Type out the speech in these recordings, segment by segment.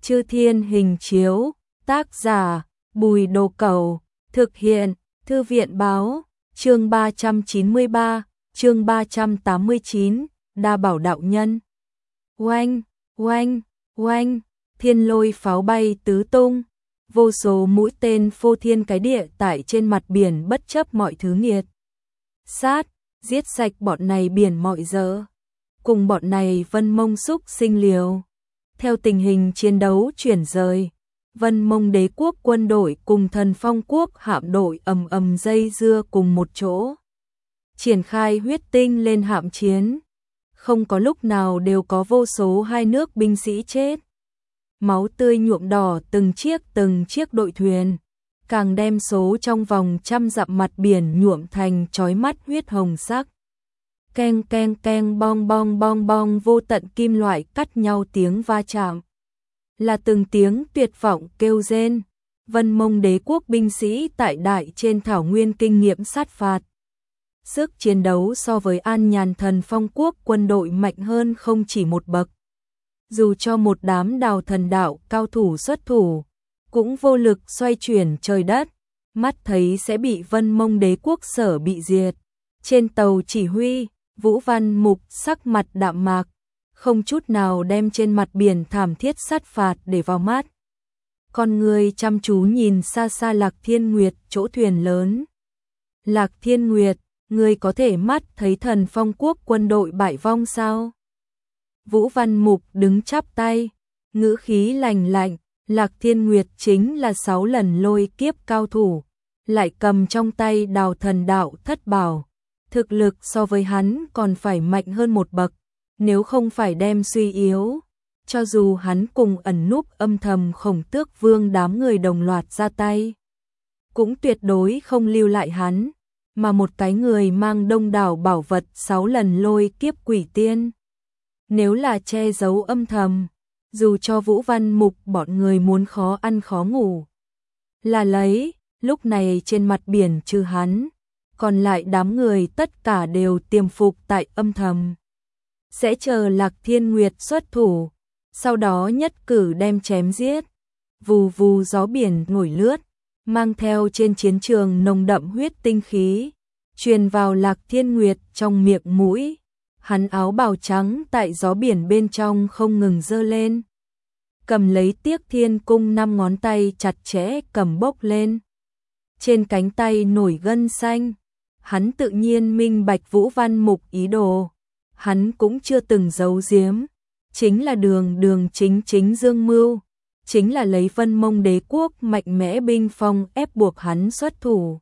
Chư Thiên Hình Chiếu, tác giả Bùi Đồ Cẩu, thực hiện Thư viện Báo, chương 393, chương 389, Đa Bảo Đạo Nhân. Oanh, oanh, oanh, thiên lôi pháo bay tứ tung, vô số mũi tên phô thiên cái địa tại trên mặt biển bất chấp mọi thứ nghiệt sát, giết sạch bọn này biển mọi giờ. Cùng bọn này Vân Mông xúc sinh liều. Theo tình hình chiến đấu chuyển rời, Vân Mông Đế quốc quân đội cùng Thần Phong quốc hạm đội ầm ầm dây dưa cùng một chỗ. Triển khai huyết tinh lên hạm chiến. Không có lúc nào đều có vô số hai nước binh sĩ chết. Máu tươi nhuộm đỏ từng chiếc đội thuyền, càng đem số trong vòng trăm dặm mặt biển nhuộm thành chói mắt huyết hồng sắc. Keng keng keng bong bong bong bong, vô tận kim loại cắt nhau tiếng va chạm. Là từng tiếng tuyệt vọng kêu rên. Vân Mông Đế quốc binh sĩ tại đại trên thảo nguyên kinh nghiệm sát phạt. Sức chiến đấu so với An Nhàn Thần Phong quốc quân đội mạnh hơn không chỉ một bậc. Dù cho một đám Đào Thần đạo cao thủ xuất thủ, cũng vô lực xoay chuyển trời đất, mắt thấy sẽ bị Vân Mông Đế quốc sở bị diệt. Trên tàu chỉ huy, Vũ Văn Mục sắc mặt đạm mạc, không chút nào đem trên mặt biển thảm thiết sát phạt để vào mắt. Con người chăm chú nhìn xa xa Lạc Thiên Nguyệt chỗ thuyền lớn. Lạc Thiên Nguyệt, ngươi có thể mắt thấy Thần Phong quốc quân đội bại vong sao? Vũ Văn Mục đứng chắp tay, ngữ khí lạnh lạnh. Lạc Thiên Nguyệt chính là 6 lần lôi kiếp cao thủ, lại cầm trong tay Đào Thần đạo thất bảo. Thực lực so với hắn còn phải mạnh hơn một bậc, nếu không phải đem suy yếu. Cho dù hắn cùng ẩn núp âm thầm Khổng Tước Vương đám người đồng loạt ra tay, cũng tuyệt đối không lưu lại hắn, mà một cái người mang đông đảo bảo vật 6 lần lôi kiếp quỷ tiên. Nếu là che giấu âm thầm, dù cho Vũ Văn Mục bọn người muốn khó ăn khó ngủ là lấy, lúc này trên mặt biển trừ hắn, còn lại đám người tất cả đều tiềm phục tại âm thầm. Sẽ chờ Lạc Thiên Nguyệt xuất thủ, sau đó nhất cử đem chém giết. Vù vù gió biển nổi lướt, mang theo trên chiến trường nồng đậm huyết tinh khí, truyền vào Lạc Thiên Nguyệt trong miệng mũi. Hắn áo bào trắng tại gió biển bên trong không ngừng giơ lên. Cầm lấy Tiếc Thiên Cung 5 ngón tay chặt chẽ cầm bốc lên. Trên cánh tay nổi gân xanh. Hắn tự nhiên minh bạch Vũ Văn Mục ý đồ. Hắn cũng chưa từng giấu giếm. Chính là đường chính dương mưu. Chính là lấy Vân Mông Đế quốc mạnh mẽ binh phong ép buộc hắn xuất thủ.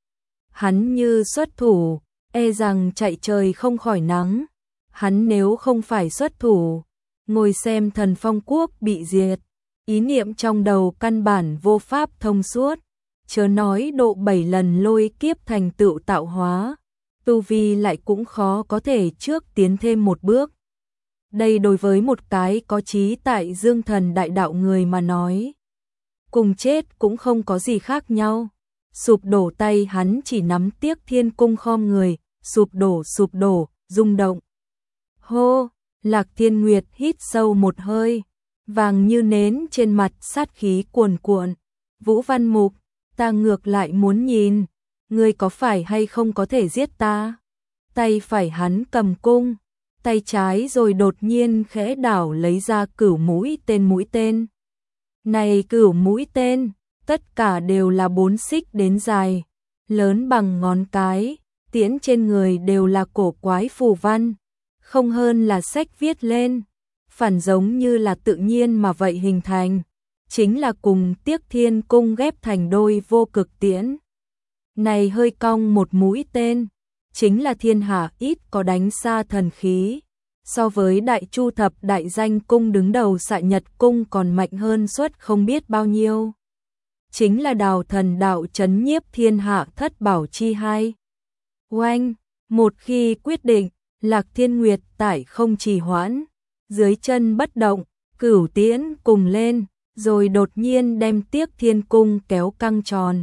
Hắn như xuất thủ, e rằng chạy trời không khỏi nắng. Hắn nếu không phải xuất thủ, ngồi xem Thần Phong quốc bị diệt, ý niệm trong đầu căn bản vô pháp thông suốt, chớ nói độ 7 lần lôi kiếp thành tựu tạo hóa, tu vi lại cũng khó có thể trước tiến thêm một bước. Đây đối với một cái có chí tại Dương Thần đại đạo người mà nói, cùng chết cũng không có gì khác nhau. Sụp đổ tay hắn chỉ nắm Tiếc Thiên Cung khom người, sụp đổ, rung động. Hô, Lạc Thiên Nguyệt hít sâu một hơi, vàng như nến trên mặt sát khí cuồn cuộn. Vũ Văn Mục, ta ngược lại muốn nhìn, ngươi có phải hay không có thể giết ta? Tay phải hắn cầm cung, tay trái rồi đột nhiên khẽ đảo lấy ra cửu mũi tên. Này cửu mũi tên, tất cả đều là 4 xích đến dài, lớn bằng ngón cái, tiễn trên người đều là cổ quái phù văn. Không hơn là sách viết lên, phản giống như là tự nhiên mà vậy hình thành, chính là cùng Tiếc Thiên Cung ghép thành đôi vô cực tiễn. Này hơi cong một mũi tên, chính là thiên hạ ít có đánh xa thần khí, so với Đại Chu thập đại danh cung đứng đầu Xạ Nhật cung còn mạnh hơn suất không biết bao nhiêu. Chính là Đào Thần đạo trấn nhiếp thiên hạ thất bảo chi hai. Oanh, một khi quyết định, Lạc Thiên Nguyệt tại không trì hoãn, dưới chân bất động, cửu tiễn cùng lên, rồi đột nhiên đem Tiếc Thiên Cung kéo căng tròn.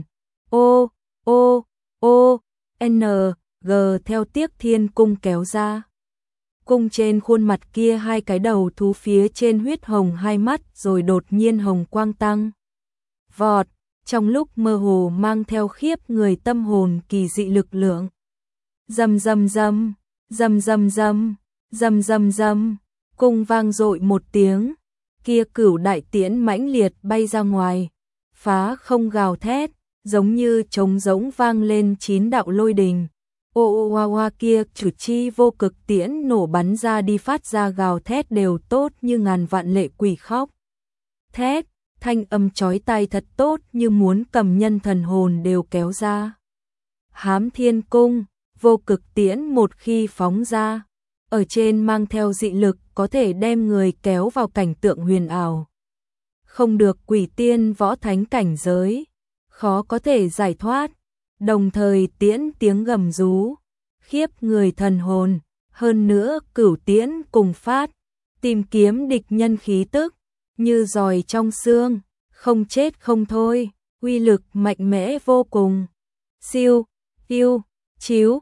N, G theo Tiếc Thiên Cung kéo ra. cung trên khuôn mặt kia hai cái đầu thú phía trên huyết hồng hai mắt rồi đột nhiên hồng quang tăng. Vọt, trong lúc mơ hồ mang theo khiếp người tâm hồn kỳ dị lực lượng. Rầm rầm rầm, rầm rầm rầm, rầm rầm rầm, cung vang dội một tiếng, kia cửu đại tiễn mãnh liệt bay ra ngoài, phá không gào thét, giống như trống rỗng vang lên 9 đạo lôi đình. Ô hoa hoa kia chủ chi vô cực tiễn nổ bắn ra đi phát ra gào thét đều tốt như ngàn vạn lệ quỷ khóc. Thét, thanh âm chói tai thật tốt như muốn cầm nhân thần hồn đều kéo ra. Hám Thiên Cung, vô cực tiễn một khi phóng ra, ở trên mang theo dị lực có thể đem người kéo vào cảnh tượng huyền ảo. Không được quỷ tiên võ thánh cảnh giới, khó có thể giải thoát, đồng thời tiễn tiếng gầm rú, khiếp người thần hồn, hơn nữa cửu tiễn cùng phát, tìm kiếm địch nhân khí tức, như giòi trong xương, không chết không thôi, uy lực mạnh mẽ vô cùng. Siêu, yêu, chiếu,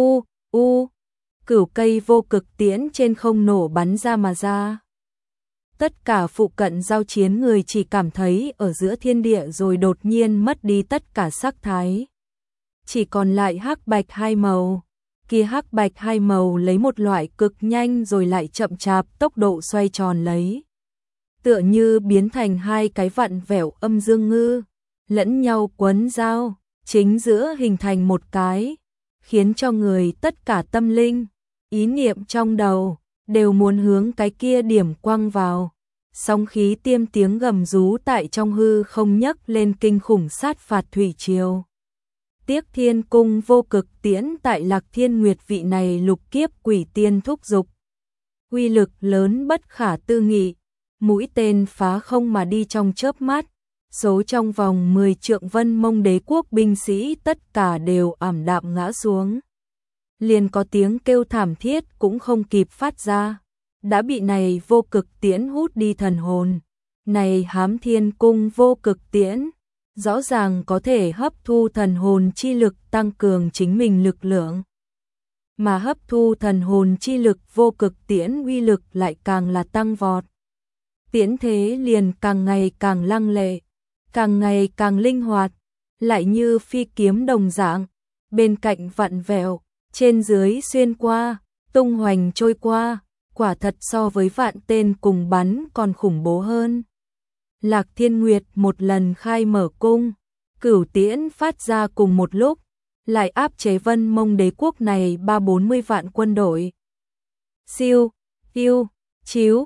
cửu cây vô cực tiễn trên không nổ bắn ra mà ra. Tất cả phụ cận giao chiến người chỉ cảm thấy ở giữa thiên địa rồi đột nhiên mất đi tất cả sắc thái. Chỉ còn lại hắc bạch hai màu. Kia hắc bạch hai màu lấy một loại cực nhanh rồi lại chậm chạp tốc độ xoay tròn lấy. Tựa như biến thành hai cái vặn vẹo âm dương ngư, lẫn nhau quấn giao, chính giữa hình thành một cái, khiến cho người tất cả tâm linh, ý niệm trong đầu, đều muốn hướng cái kia điểm quăng vào. Sóng khí tiêm tiếng gầm rú tại trong hư không nhấc lên kinh khủng sát phạt thủy triều. Tiếc Thiên Cung vô cực tiễn tại Lạc Thiên Nguyệt vị này lục kiếp quỷ tiên thúc dục. Uy lực lớn bất khả tư nghị, mũi tên phá không mà đi trong chớp mắt, số trong vòng 10 trượng Vân Mông Đế quốc binh sĩ tất cả đều ảm đạm ngã xuống. Liền có tiếng kêu thảm thiết cũng không kịp phát ra, đã bị này vô cực tiễn hút đi thần hồn. Này Hám Thiên Cung vô cực tiễn, rõ ràng có thể hấp thu thần hồn chi lực tăng cường chính mình lực lượng. Mà hấp thu thần hồn chi lực vô cực tiễn uy lực lại càng là tăng vọt. Tiễn thế liền càng ngày càng lăng lệ, càng ngày càng linh hoạt, lại như phi kiếm đồng dạng, bên cạnh vặn vẹo, trên dưới xuyên qua, tung hoành trôi qua, quả thật so với vạn tên cùng bắn còn khủng bố hơn. Lạc Thiên Nguyệt một lần khai mở cung, cửu tiễn phát ra cùng một lúc, lại áp chế Vân Mông Đế quốc này 30-40 vạn quân đội. Siêu, yêu, chiếu,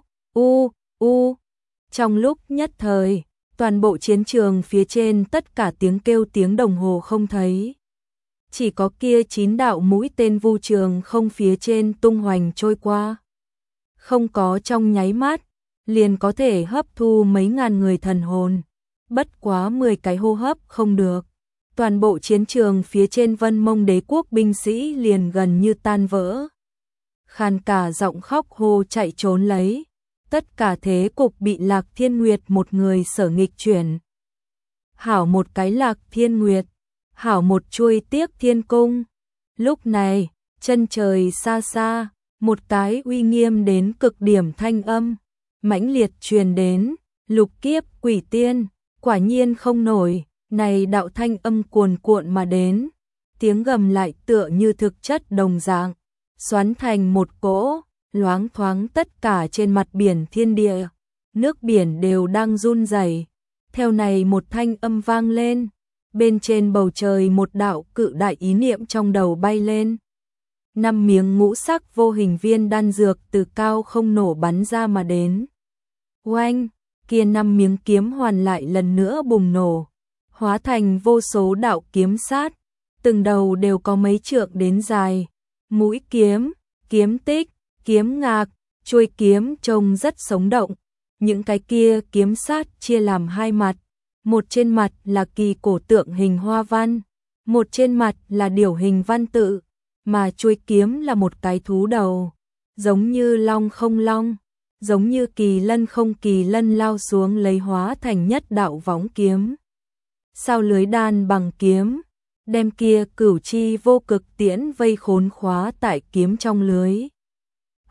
trong lúc nhất thời, toàn bộ chiến trường phía trên tất cả tiếng kêu tiếng đồng hồ không thấy. Chỉ có kia 9 đạo mũi tên vu trường không phía trên tung hoành trôi qua. Không có trong nháy mắt, liền có thể hấp thu mấy ngàn người thần hồn. Bất quá 10 cái hô hấp không được. Toàn bộ chiến trường phía trên Vân Mông Đế quốc binh sĩ liền gần như tan vỡ. Khàn cả giọng khóc hô chạy trốn lấy. Tất cả thế cục bị Lạc Thiên Nguyệt một người sở nghịch chuyển. Hảo một cái Lạc Thiên Nguyệt, hảo một chuôi Tiếc Thiên Cung. Lúc này, chân trời xa xa, một cái uy nghiêm đến cực điểm thanh âm, mãnh liệt truyền đến, lục kiếp quỷ tiên, quả nhiên không nổi, này đạo thanh âm cuồn cuộn mà đến, tiếng gầm lại tựa như thực chất đồng dạng, xoắn thành một cỗ, loáng thoáng tất cả trên mặt biển thiên địa, nước biển đều đang run rẩy. Theo này một thanh âm vang lên, bên trên bầu trời một đạo cự đại ý niệm trong đầu bay lên. 5 miếng ngũ sắc vô hình viên đan dược từ cao không nổ bắn ra mà đến. Oanh, kia 5 miếng kiếm hoàn lại lần nữa bùng nổ, hóa thành vô số đạo kiếm sát, từng đầu đều có mấy trượng đến dài, mũi kiếm, kiếm tích, kiếm ngạc, chuôi kiếm trông rất sống động. Những cái kia kiếm sát chia làm hai mặt, một trên mặt là kỳ cổ tượng hình hoa văn, một trên mặt là điểu hình văn tự, mà chuôi kiếm là một cái thú đầu, giống như long không long, giống như kỳ lân không kỳ lân lao xuống lấy hóa thành nhất đạo võng kiếm. Sao lưới đan bằng kiếm, đem kia cửu chi vô cực tiễn vây khốn khóa tại kiếm trong lưới.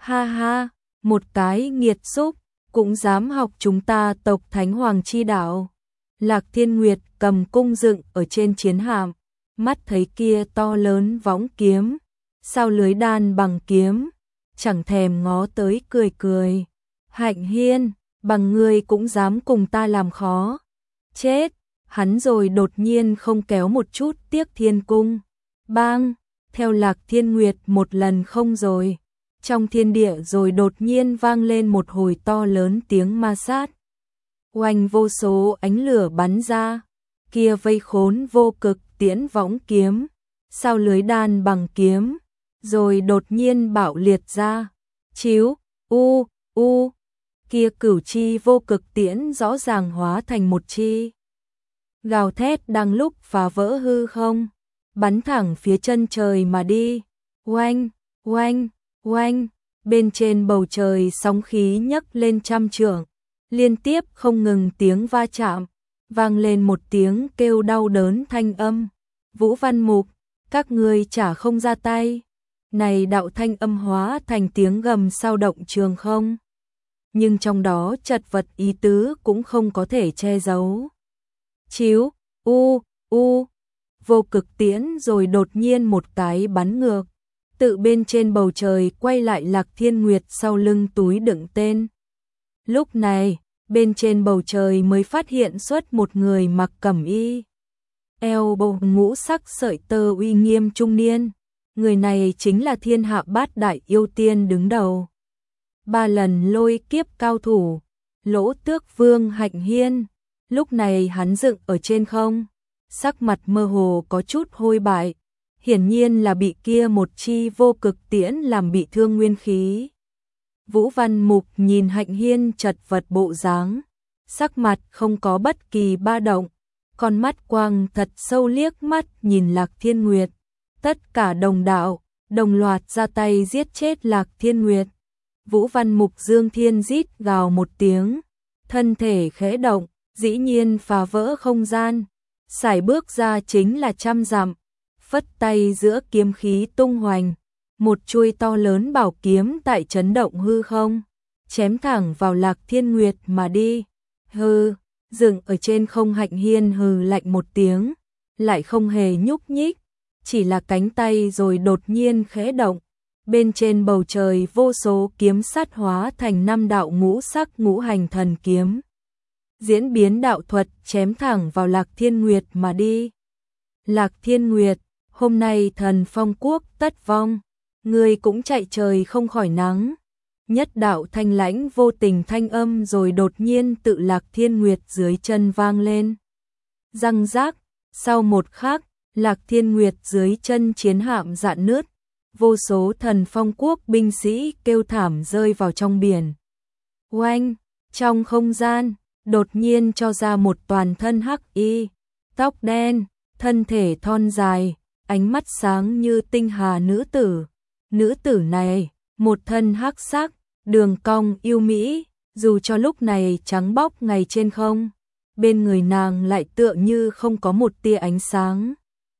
Ha ha, một cái nghiệt xúc, cũng dám học chúng ta tộc Thánh Hoàng chi đạo. Lạc Thiên Nguyệt cầm cung dựng ở trên chiến hạm, mắt thấy kia to lớn võng kiếm, sau lưới đan bằng kiếm, chẳng thèm ngó tới cười cười. Hạnh Hiên, bằng ngươi cũng dám cùng ta làm khó. Chết, hắn rồi đột nhiên không kéo một chút tiếc thiên cung. Bang, theo Lạc Thiên Nguyệt một lần không rồi. Trong thiên địa rồi đột nhiên vang lên một hồi to lớn tiếng ma sát. Oanh, vô số ánh lửa bắn ra, kia vây khốn vô cực tiễn võng kiếm, sau lưới đan bằng kiếm, rồi đột nhiên bạo liệt ra. Chiếu, kia cửu chi vô cực tiễn rõ ràng hóa thành một chi. Gào thét đang lúc phá vỡ hư không, bắn thẳng phía chân trời mà đi. Oanh, oanh, oanh, bên trên bầu trời sóng khí nhấc lên trăm trượng, liên tiếp không ngừng tiếng va chạm, vang lên một tiếng kêu đau đớn thanh âm. Vũ Văn Mục, các ngươi chả không ra tay. Này đạo thanh âm hóa thành tiếng gầm sao động trường không. Nhưng trong đó chật vật ý tứ cũng không có thể che giấu. Chiếu, vô cực tiễn rồi đột nhiên một cái bắn ngược. Tự bên trên bầu trời quay lại Lạc Thiên Nguyệt sau lưng túi đựng tên. Lúc này, bên trên bầu trời mới phát hiện xuất một người mặc cẩm y. Eo bầu ngũ sắc sợi tơ uy nghiêm trung niên. Người này chính là thiên hạ bát đại yêu tiên đứng đầu. 3 lần lôi kiếp cao thủ, Lỗ Tước Vương Hạnh Hiên. Lúc này hắn dựng ở trên không, sắc mặt mơ hồ có chút hôi bại, hiển nhiên là bị kia một chi vô cực tiễn làm bị thương nguyên khí. Vũ Văn Mục nhìn Hạnh Hiên chật vật bộ dáng, sắc mặt không có bất kỳ ba động, con mắt quang thật sâu liếc mắt nhìn Lạc Thiên Nguyệt. Tất cả đồng đạo, đồng loạt ra tay giết chết Lạc Thiên Nguyệt. Vũ Văn Mục Dương Thiên rít gào một tiếng, thân thể khẽ động, dĩ nhiên phá vỡ không gian, sải bước ra chính là 100 dặm, phất tay giữa kiếm khí tung hoành, một chuôi to lớn bảo kiếm tại chấn động hư không, chém thẳng vào Lạc Thiên Nguyệt mà đi. Hừ, dựng ở trên không Hạnh Hiên hừ lạnh một tiếng, lại không hề nhúc nhích, chỉ là cánh tay rồi đột nhiên khẽ động. Bên trên bầu trời vô số kiếm sắt hóa thành 5 đạo ngũ sắc ngũ hành thần kiếm. Diễn biến đạo thuật chém thẳng vào Lạc Thiên Nguyệt mà đi. Lạc Thiên Nguyệt, hôm nay thần phong quốc tất vong, ngươi cũng chạy trời không khỏi nắng. Nhất đạo thanh lãnh vô tình thanh âm rồi đột nhiên tự Lạc Thiên Nguyệt dưới chân vang lên. Răng rác, sau một khắc, Lạc Thiên Nguyệt dưới chân chiến hạm rạn nứt, vô số thần phong quốc binh sĩ kêu thảm rơi vào trong biển. Oanh, trong không gian, đột nhiên cho ra một toàn thân hắc y, tóc đen, thân thể thon dài, ánh mắt sáng như tinh hà nữ tử. Nữ tử này, một thân hắc sắc, đường cong yêu mỹ, dù cho lúc này trắng bóc ngày trên không, bên người nàng lại tựa như không có một tia ánh sáng.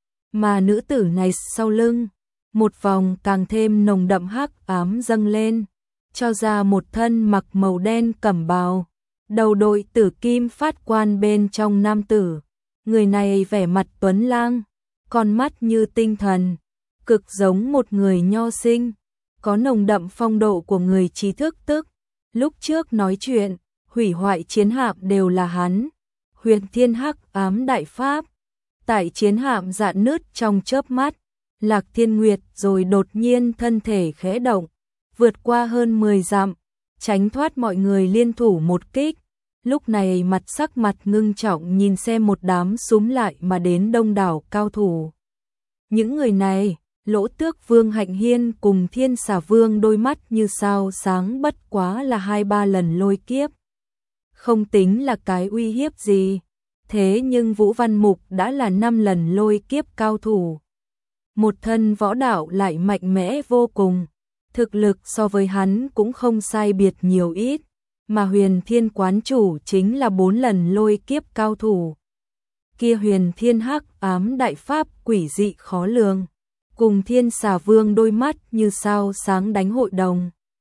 Mà nữ tử này sau lưng, một vòng càng thêm nồng đậm hắc ám dâng lên, cho ra một thân mặc màu đen cẩm bào, đầu đội tử kim phát quan bên trong nam tử. Người này vẻ mặt tuấn lang, con mắt như tinh thần, cực giống một người nho sinh, có nồng đậm phong độ của người trí thức tức. Lúc trước nói chuyện, hủy hoại chiến hạm đều là hắn. Huyền Thiên hắc ám đại pháp, tại chiến hạm rạn nứt trong chớp mắt, Lạc Thiên Nguyệt rồi đột nhiên thân thể khẽ động, vượt qua hơn 10 dặm, tránh thoát mọi người liên thủ một kích. Lúc này sắc mặt ngưng trọng nhìn xem một đám xúm lại mà đến đông đảo cao thủ. Những người này, Lỗ Tước Vương Hạnh Hiên cùng Thiên Xà Vương đôi mắt như sao sáng bất quá là 2-3 lần lôi kiếp. Không tính là cái uy hiếp gì, thế nhưng Vũ Văn Mục đã là 5 lần lôi kiếp cao thủ. Một thân võ đạo lại mạnh mẽ vô cùng, thực lực so với hắn cũng không sai biệt nhiều ít, mà Huyền Thiên quán chủ chính là 4 lần lôi kiếp cao thủ. Kia Huyền Thiên hắc ám đại pháp quỷ dị khó lường, cùng Thiên Xà Vương đôi mắt như sao sáng đánh hội đồng.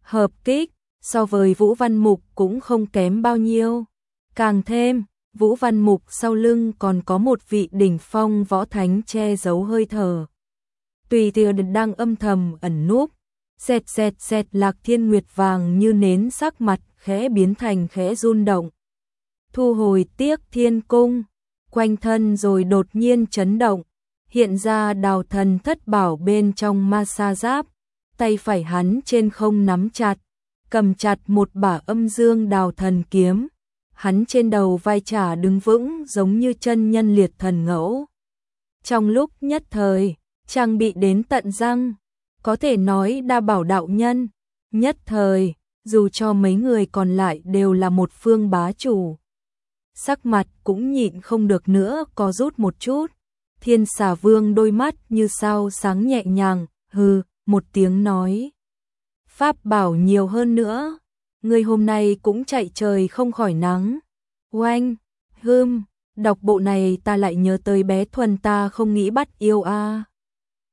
hợp kích, so với Vũ Văn Mục cũng không kém bao nhiêu. Càng thêm, Vũ Văn Mục sau lưng còn có một vị đỉnh phong võ thánh che giấu hơi thở. Tùy Tiện đang âm thầm ẩn núp, xẹt xẹt xẹt Lạc Thiên Nguyệt vàng như nến sắc mặt khẽ biến thành khẽ run động. Thu hồi Tiếc Thiên Cung, quanh thân rồi đột nhiên chấn động, hiện ra Đào Thần Thất Bảo bên trong ma sa giáp, tay phải hắn trên không nắm chặt, cầm chặt một bả Âm Dương Đào Thần kiếm. Hắn trên đầu vai chả đứng vững giống như chân nhân liệt thần ngẫu. Trong lúc nhất thời, trang bị đến tận răng, có thể nói đa bảo đạo nhân, nhất thời, dù cho mấy người còn lại đều là một phương bá chủ. Sắc mặt cũng nhịn không được nữa có rút một chút, Thiên Xà Vương đôi mắt như sao sáng nhẹ nhàng, hừ, một tiếng nói. Pháp bảo nhiều hơn nữa, người hôm nay cũng chạy trời không khỏi nắng. Oanh, đọc bộ này ta lại nhớ tới bé Thuần ta không nghĩ bắt yêu a.